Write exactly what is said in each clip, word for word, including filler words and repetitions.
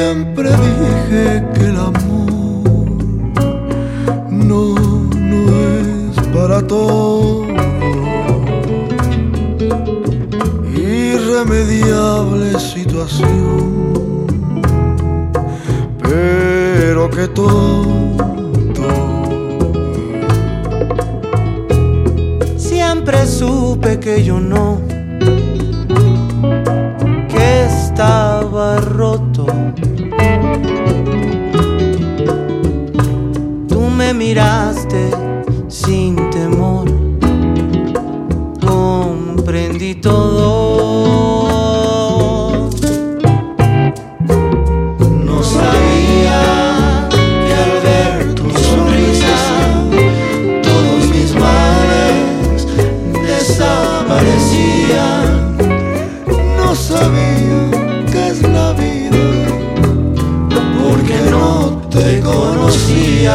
Siempre dije que el amor no, no es para todo. Irremediable situación, pero que tonto. Siempre supe que yo no, que estaba roto. Tú me miraste sin temor, comprendí todo. No sabía que al ver tu sonrisa todos mis males desaparecían. No sabía qué es la vida porque no te conocía.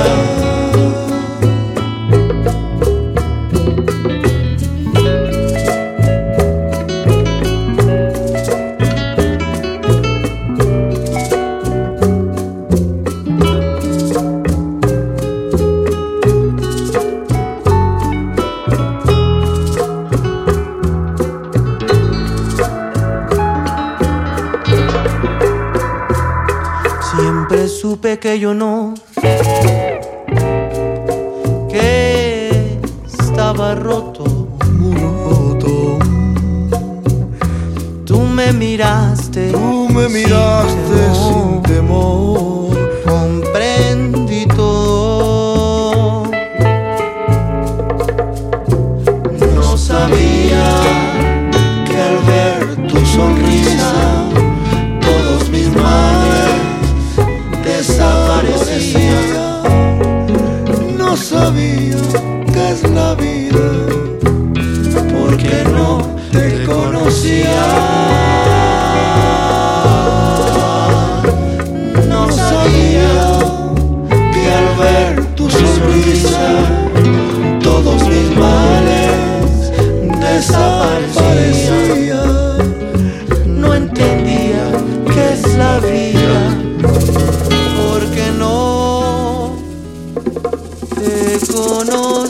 Siempre supe que yo no, que estaba roto. Muy roto. Tú me miraste, Tú me miraste sin temor, comprendí todo. No sabía que al ver tu sonrisa todos mis males desaparecían. No sabía qué es la vida porque no te conocía. No sabía que al ver tu sonrisa todos mis males desaparecían. No entendía qué es la vida porque no te conocía.